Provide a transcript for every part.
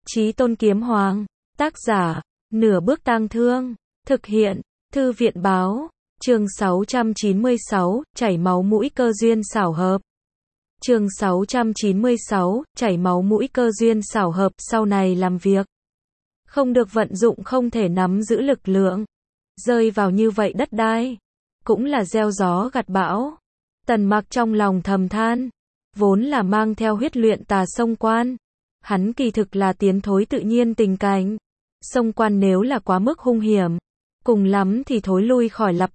Chí Tôn Kiếm Hoàng. Tác giả, Nửa Bước Tang Thương. Thực hiện, Thư viện Báo. Chương 696, chảy máu mũi cơ duyên xảo hợp. Chương 696, chảy máu mũi cơ duyên xảo hợp. Sau này làm việc không được vận dụng, không thể nắm giữ lực lượng, rơi vào như vậy đất đai, cũng là gieo gió gặt bão. Tần Mặc trong lòng thầm than, vốn là mang theo huyết luyện tà xông quan, hắn kỳ thực là tiến thối tự nhiên tình cảnh. Xông quan nếu là quá mức hung hiểm, cùng lắm thì thối lui khỏi lặp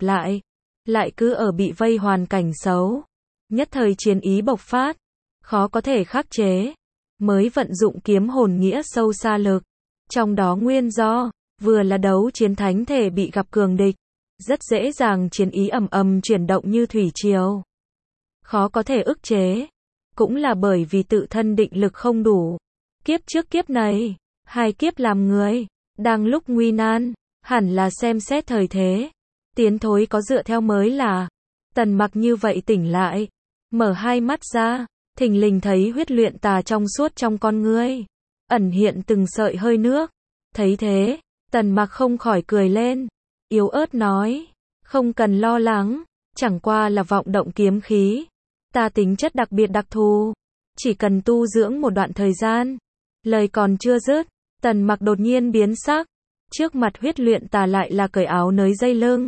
lại cứ ở bị vây hoàn cảnh xấu, nhất thời chiến ý bộc phát, khó có thể khắc chế, mới vận dụng kiếm hồn nghĩa sâu xa lực. Trong đó nguyên do, vừa là đấu chiến thánh thể bị gặp cường địch, rất dễ dàng chiến ý ầm ầm chuyển động như thủy triều, khó có thể ức chế, cũng là bởi vì tự thân định lực không đủ. Kiếp trước kiếp này, hai kiếp làm người, đang lúc nguy nan, hẳn là xem xét thời thế, tiến thối có dựa theo mới là. Tần Mặc như vậy tỉnh lại, mở hai mắt ra, thình lình thấy huyết luyện tà trong suốt trong con ngươi, ẩn hiện từng sợi hơi nước. Thấy thế, Tần Mặc không khỏi cười lên, yếu ớt nói, không cần lo lắng, chẳng qua là vọng động kiếm khí, ta tính chất đặc biệt đặc thù, chỉ cần tu dưỡng một đoạn thời gian. Lời còn chưa dứt, Tần Mặc đột nhiên biến sắc, trước mặt huyết luyện tà lại là cởi áo nới dây lưng,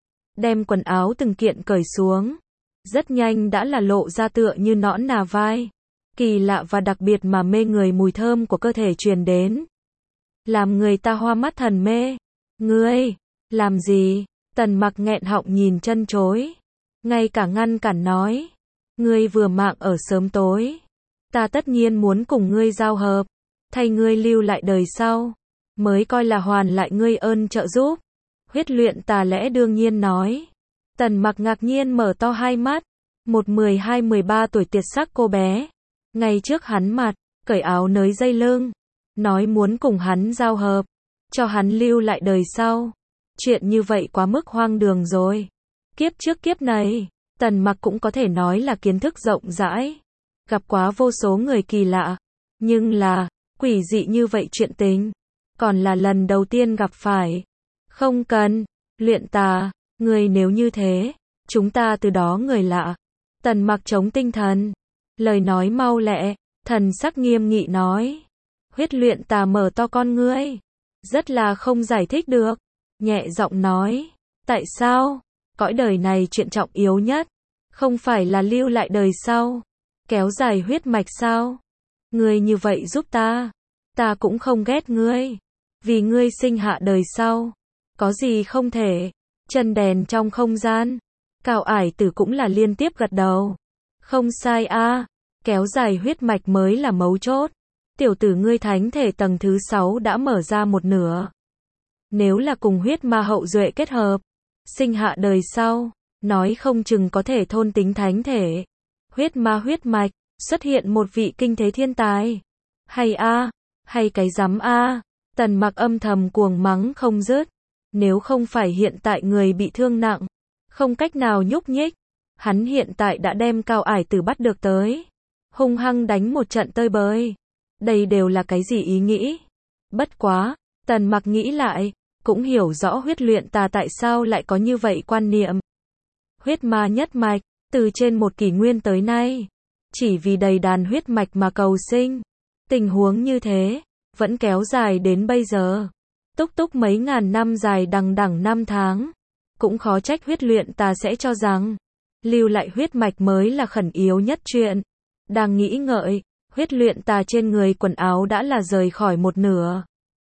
đem quần áo từng kiện cởi xuống, rất nhanh đã là lộ ra tựa như nõn nà vai, kỳ lạ và đặc biệt mà mê người mùi thơm của cơ thể truyền đến, làm người ta hoa mắt thần mê. Ngươi, làm gì? Tần Mặc nghẹn họng nhìn chân chối, ngay cả ngăn cản nói, ngươi vừa mạng ở sớm tối, ta tất nhiên muốn cùng ngươi giao hợp, thay ngươi lưu lại đời sau, mới coi là hoàn lại ngươi ơn trợ giúp. Huyết luyện tà lẽ đương nhiên nói. Tần Mặc ngạc nhiên mở to hai mắt, một 12-13 tuổi tiệt sắc cô bé, ngay trước hắn mặt, cởi áo nới dây lưng, nói muốn cùng hắn giao hợp, cho hắn lưu lại đời sau. Chuyện như vậy quá mức hoang đường rồi. Kiếp trước kiếp này, Tần Mặc cũng có thể nói là kiến thức rộng rãi, gặp quá vô số người kỳ lạ, nhưng là quỷ dị như vậy chuyện tình, còn là lần đầu tiên gặp phải. Không cần, luyện tà, người nếu như thế, chúng ta từ đó người lạ. Tần Mặc chống tinh thần, lời nói mau lẹ, thần sắc nghiêm nghị nói. Huyết luyện tà mở to con ngươi, rất là không giải thích được, nhẹ giọng nói, tại sao? Cõi đời này chuyện trọng yếu nhất, không phải là lưu lại đời sau, kéo dài huyết mạch sao? Ngươi như vậy giúp ta cũng không ghét ngươi, vì ngươi sinh hạ đời sau, có gì không thể. Chân đèn trong không gian, Cao Ải Tử cũng là liên tiếp gật đầu. Không sai a, kéo dài huyết mạch mới là mấu chốt. Tiểu tử ngươi thánh thể tầng thứ 6 đã mở ra một nửa. Nếu là cùng huyết ma hậu duệ kết hợp, sinh hạ đời sau, nói không chừng có thể thôn tính thánh thể. Huyết ma huyết mạch, xuất hiện một vị kinh thế thiên tài. Hay a, hay cái rắm a. Tần Mặc âm thầm cuồng mắng không dứt. Nếu không phải hiện tại người bị thương nặng, không cách nào nhúc nhích, hắn hiện tại đã đem Cao Ải Tử bắt được tới, hung hăng đánh một trận tơi bời. Đây đều là cái gì ý nghĩ? Bất quá, Tần Mặc nghĩ lại, cũng hiểu rõ huyết luyện tà tại sao lại có như vậy quan niệm. Huyết ma nhất mạch, từ trên một kỷ nguyên tới nay, chỉ vì đầy đàn huyết mạch mà cầu sinh. Tình huống như thế, vẫn kéo dài đến bây giờ. Túc túc mấy ngàn năm dài đằng đẵng năm tháng, cũng khó trách huyết luyện tà sẽ cho rằng lưu lại huyết mạch mới là khẩn yếu nhất chuyện. Đang nghĩ ngợi, huyết luyện tà trên người quần áo đã là rời khỏi một nửa,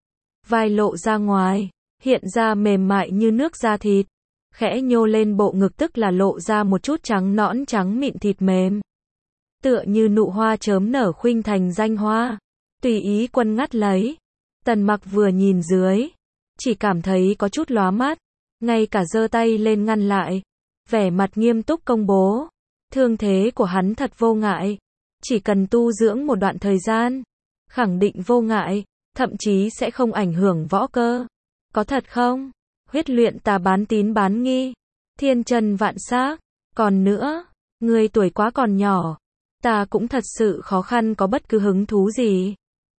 vai lộ ra ngoài, hiện ra mềm mại như nước da thịt, khẽ nhô lên bộ ngực tức là lộ ra một chút trắng nõn trắng mịn thịt mềm, tựa như nụ hoa chớm nở khuynh thành danh hoa, tùy ý quân ngắt lấy. Tần Mặc vừa nhìn dưới, chỉ cảm thấy có chút lóa mắt, ngay cả giơ tay lên ngăn lại, vẻ mặt nghiêm túc công bố, thương thế của hắn thật vô ngại, chỉ cần tu dưỡng một đoạn thời gian, khẳng định vô ngại, thậm chí sẽ không ảnh hưởng võ cơ. Có thật không? Huyết luyện tà bán tín bán nghi, thiên chân vạn xác, còn nữa, ngươi tuổi quá còn nhỏ, ta cũng thật sự khó khăn có bất cứ hứng thú gì.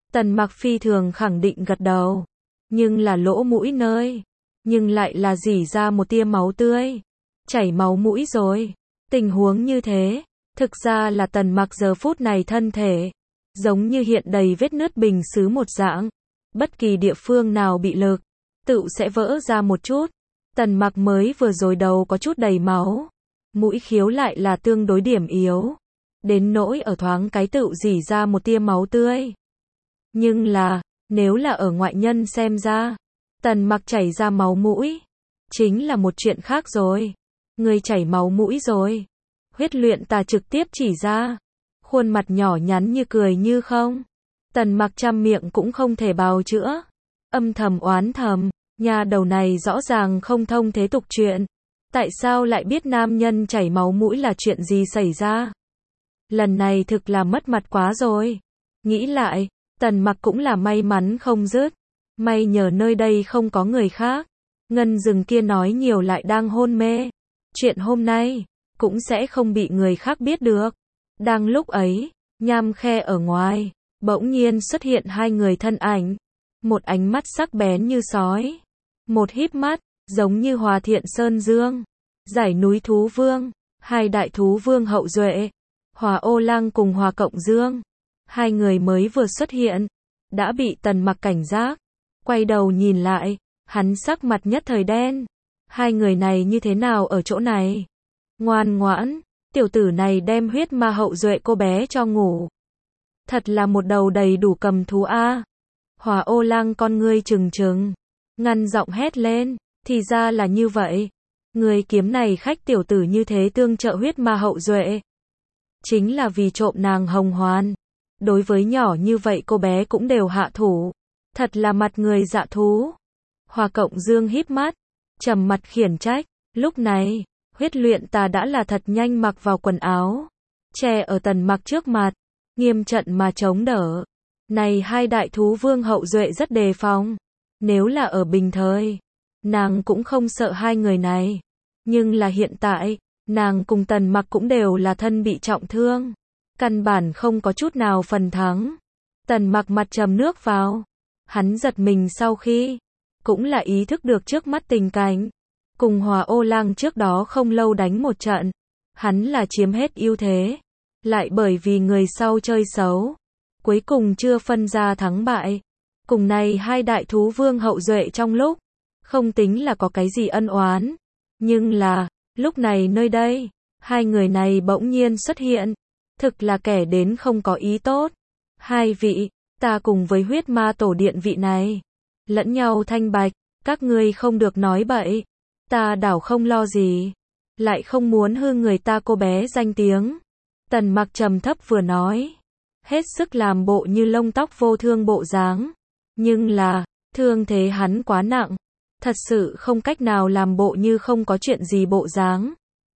Tần Mặc phi thường khẳng định gật đầu. Nhưng là lỗ mũi nơi. Nhưng lại là rỉ ra một tia máu tươi. Chảy máu mũi rồi. Tình huống như thế. Thực ra là Tần Mặc giờ phút này thân thể. Giống như hiện đầy vết nứt bình sứ một dạng. Bất kỳ địa phương nào bị lực. Tự sẽ vỡ ra một chút. Tần Mặc mới vừa rồi đầu có chút đầy máu. Mũi khiếu lại là tương đối điểm yếu. Đến nỗi ở thoáng cái tự rỉ ra một tia máu tươi. Nhưng là, nếu là ở ngoại nhân xem ra, Tần Mặc chảy ra máu mũi, chính là một chuyện khác rồi. Người chảy máu mũi rồi. Huyết luyện tà trực tiếp chỉ ra. Khuôn mặt nhỏ nhắn như cười như không. Tần Mặc trăm miệng cũng không thể bào chữa. Âm thầm oán thầm, nhà đầu này rõ ràng không thông thế tục chuyện. Tại sao lại biết nam nhân chảy máu mũi là chuyện gì xảy ra? Lần này thực là mất mặt quá rồi. Nghĩ lại, Tần Mặc cũng là may mắn không dứt. May nhờ nơi đây không có người khác. Ngân rừng kia nói nhiều lại đang hôn mê. Chuyện hôm nay, cũng sẽ không bị người khác biết được. Đang lúc ấy, nham khe ở ngoài, bỗng nhiên xuất hiện hai người thân ảnh. Một ánh mắt sắc bén như sói. Một híp mắt, giống như Hòa Thiện Sơn Dương. Giải núi thú vương, hai đại thú vương hậu duệ. Hòa Ô Lăng cùng Hòa Cộng Dương. Hai người mới vừa xuất hiện, đã bị Tần Mặc cảnh giác. Quay đầu nhìn lại, hắn sắc mặt nhất thời đen. Hai người này như thế nào ở chỗ này? Ngoan ngoãn, tiểu tử này đem huyết ma hậu duệ cô bé cho ngủ. Thật là một đầu đầy đủ cầm thú a. Hòa Ô Lăng con ngươi trừng trừng, ngăn giọng hét lên, thì ra là như vậy. Người kiếm này khách tiểu tử như thế tương trợ huyết ma hậu duệ. Chính là vì trộm nàng hồng hoàn. Đối với nhỏ như vậy cô bé cũng đều hạ thủ. Thật là mặt người dạ thú. Hòa Cộng Dương híp mắt, trầm mặt khiển trách. Lúc này, huyết luyện tà đã là thật nhanh mặc vào quần áo. Che ở Tần Mặc trước mặt. Nghiêm trận mà chống đỡ. Này hai đại thú vương hậu duệ rất đề phòng. Nếu là ở bình thời, nàng cũng không sợ hai người này. Nhưng là hiện tại, nàng cùng Tần Mặc cũng đều là thân bị trọng thương. Căn bản không có chút nào phần thắng. Tần Mặc mặt trầm nước vào. Hắn giật mình sau khi, cũng là ý thức được trước mắt tình cảnh. Cùng Hòa Ô Lăng trước đó không lâu đánh một trận. Hắn là chiếm hết ưu thế. Lại bởi vì người sau chơi xấu. Cuối cùng chưa phân ra thắng bại. Cùng này hai đại thú vương hậu duệ trong lúc. Không tính là có cái gì ân oán. Nhưng là, lúc này nơi đây, hai người này bỗng nhiên xuất hiện. Thực là kẻ đến không có ý tốt. Hai vị, ta cùng với huyết ma tổ điện vị này. Lẫn nhau thanh bạch, các ngươi không được nói bậy. Ta đảo không lo gì. Lại không muốn hư người ta cô bé danh tiếng. Tần Mặc trầm thấp vừa nói. Hết sức làm bộ như lông tóc vô thương bộ dáng. Nhưng là, thương thế hắn quá nặng. Thật sự không cách nào làm bộ như không có chuyện gì bộ dáng.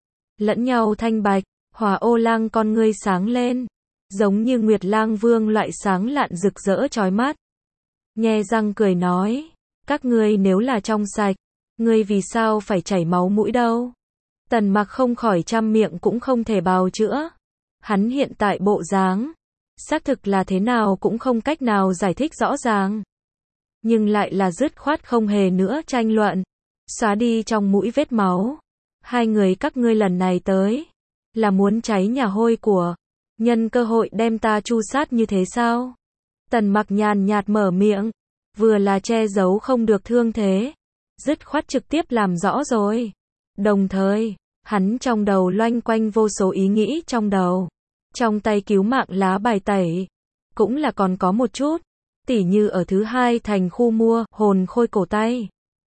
Lẫn nhau thanh bạch, Hòa Ô Lăng con ngươi sáng lên. Giống như Nguyệt Lang Vương loại sáng lạn rực rỡ chói mắt. Nhe răng cười nói. Các ngươi nếu là trong sạch, ngươi vì sao phải chảy máu mũi đâu? Tần Mặc không khỏi trăm miệng cũng không thể bào chữa. Hắn hiện tại bộ dáng, xác thực là thế nào cũng không cách nào giải thích rõ ràng. Nhưng lại là dứt khoát không hề nữa tranh luận. Xóa đi trong mũi vết máu. Hai người các ngươi lần này tới, là muốn cháy nhà hôi của, nhân cơ hội đem ta tru sát như thế sao? Tần Mặc nhàn nhạt mở miệng, vừa là che giấu không được thương thế, dứt khoát trực tiếp làm rõ rồi. Đồng thời, hắn trong đầu loanh quanh vô số ý nghĩ trong đầu. Trong tay cứu mạng lá bài tẩy, cũng là còn có một chút, tỉ như ở thứ hai thành khu mua hồn khôi cổ tay.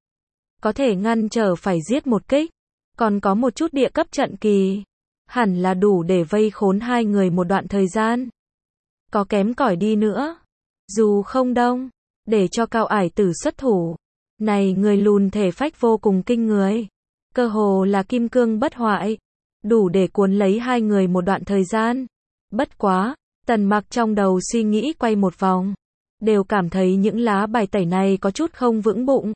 Có thể ngăn trở phải giết một kích, còn có một chút địa cấp trận kỳ. Hẳn là đủ để vây khốn hai người một đoạn thời gian. Có kém cỏi đi nữa, dù không đông, để cho Cao Ải Tử xuất thủ. Này người lùn thể phách vô cùng kinh người. Cơ hồ là kim cương bất hoại. Đủ để cuốn lấy hai người một đoạn thời gian. Bất quá, Tần Mặc trong đầu suy nghĩ quay một vòng. Đều cảm thấy những lá bài tẩy này có chút không vững bụng.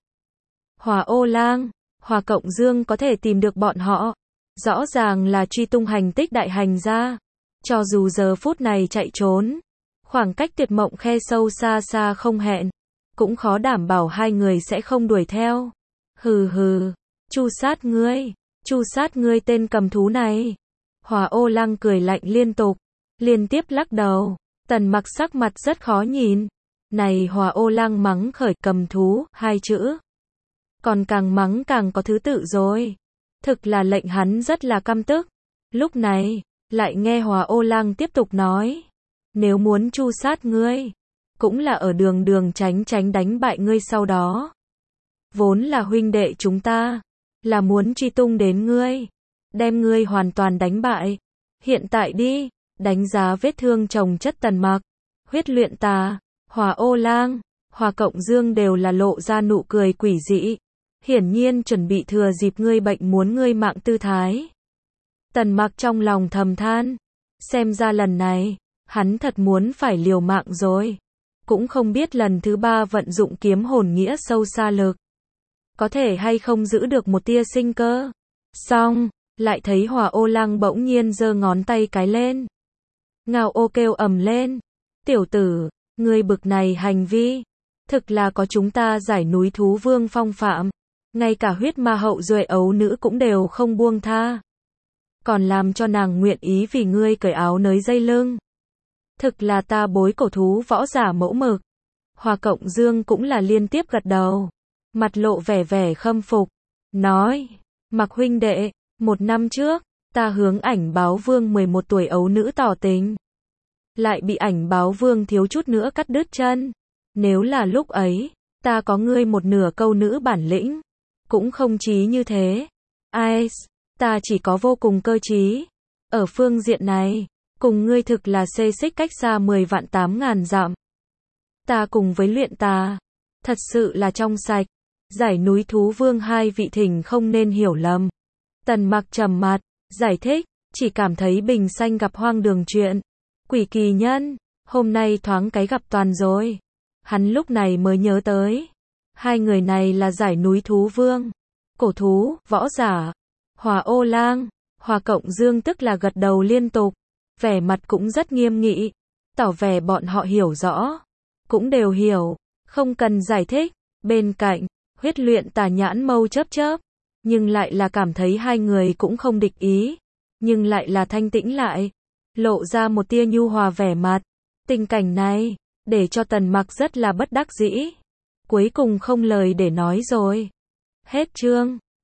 Hòa Ô Lang, Hòa Cộng Dương có thể tìm được bọn họ. Rõ ràng là truy tung hành tích đại hành gia. Cho dù giờ phút này chạy trốn, Khoảng cách tuyệt mộng khe sâu xa xa không hẹn, cũng khó đảm bảo hai người sẽ không đuổi theo. Hừ hừ, chu sát ngươi tên cầm thú này. Hỏa ô lăng cười lạnh liên tiếp lắc đầu. Tần Mặc sắc mặt rất khó nhìn. Này Hỏa ô lăng mắng khởi cầm thú, hai chữ. Còn càng mắng càng có thứ tự rồi. Thực là lệnh hắn rất là căm tức. Lúc này, lại nghe Hỏa ô lăng tiếp tục nói. Nếu muốn chu sát ngươi, cũng là ở đường tránh đánh bại ngươi sau đó. Vốn là huynh đệ chúng ta, là muốn truy tung đến ngươi, đem ngươi hoàn toàn đánh bại. Hiện tại đi, đánh giá vết thương chồng chất Tần Mặc, huyết luyện tà, Hỏa ô lang, Hỏa Cộng Dương đều là lộ ra nụ cười quỷ dị. Hiển nhiên chuẩn bị thừa dịp ngươi bệnh muốn ngươi mạng tư thái. Tần Mặc trong lòng thầm than, xem ra lần này, hắn thật muốn phải liều mạng rồi. Cũng không biết lần thứ 3 vận dụng kiếm hồn nghĩa sâu xa lực, có thể hay không giữ được một tia sinh cơ. Xong, lại thấy Hỏa ô lăng bỗng nhiên giơ ngón tay cái lên. Ngao ô kêu ầm lên. Tiểu tử, ngươi bực này hành vi, thực là có chúng ta giải núi thú vương phong phạm. Ngay cả huyết ma hậu duệ ấu nữ cũng đều không buông tha. Còn làm cho nàng nguyện ý vì ngươi cởi áo nới dây lưng. Thực là ta bối cổ thú võ giả mẫu mực. Hỏa Cộng Dương cũng là liên tiếp gật đầu. Mặt lộ vẻ khâm phục. Nói, Mặc huynh đệ, 1 năm trước, ta hướng Ảnh Báo Vương 11 tuổi ấu nữ tỏ tình. Lại bị Ảnh Báo Vương thiếu chút nữa cắt đứt chân. Nếu là lúc ấy, ta có ngươi một nửa câu nữ bản lĩnh, cũng không chí như thế. Ai, ta chỉ có vô cùng cơ trí. Ở phương diện này, cùng ngươi thực là xê xích cách xa 10 vạn 8 ngàn dặm. Ta cùng với luyện tà, thật sự là trong sạch. Giải núi thú vương hai vị thỉnh không nên hiểu lầm. Tần Mặc trầm mặt, giải thích, chỉ cảm thấy bình xanh gặp hoang đường chuyện. Quỷ kỳ nhân, hôm nay thoáng cái gặp toàn rồi. Hắn lúc này mới nhớ tới. Hai người này là giải núi thú vương. Cổ thú, võ giả. Hỏa ô lang, Hỏa Cộng Dương tức là gật đầu liên tục. Vẻ mặt cũng rất nghiêm nghị. Tỏ vẻ bọn họ hiểu rõ. Cũng đều hiểu. Không cần giải thích. Bên cạnh, huyết luyện tà nhãn mâu chớp. Nhưng lại là cảm thấy hai người cũng không địch ý. Nhưng lại là thanh tĩnh lại. Lộ ra một tia nhu hòa vẻ mặt. Tình cảnh này, để cho Tần Mặc rất là bất đắc dĩ. Cuối cùng không lời để nói rồi. Hết chương.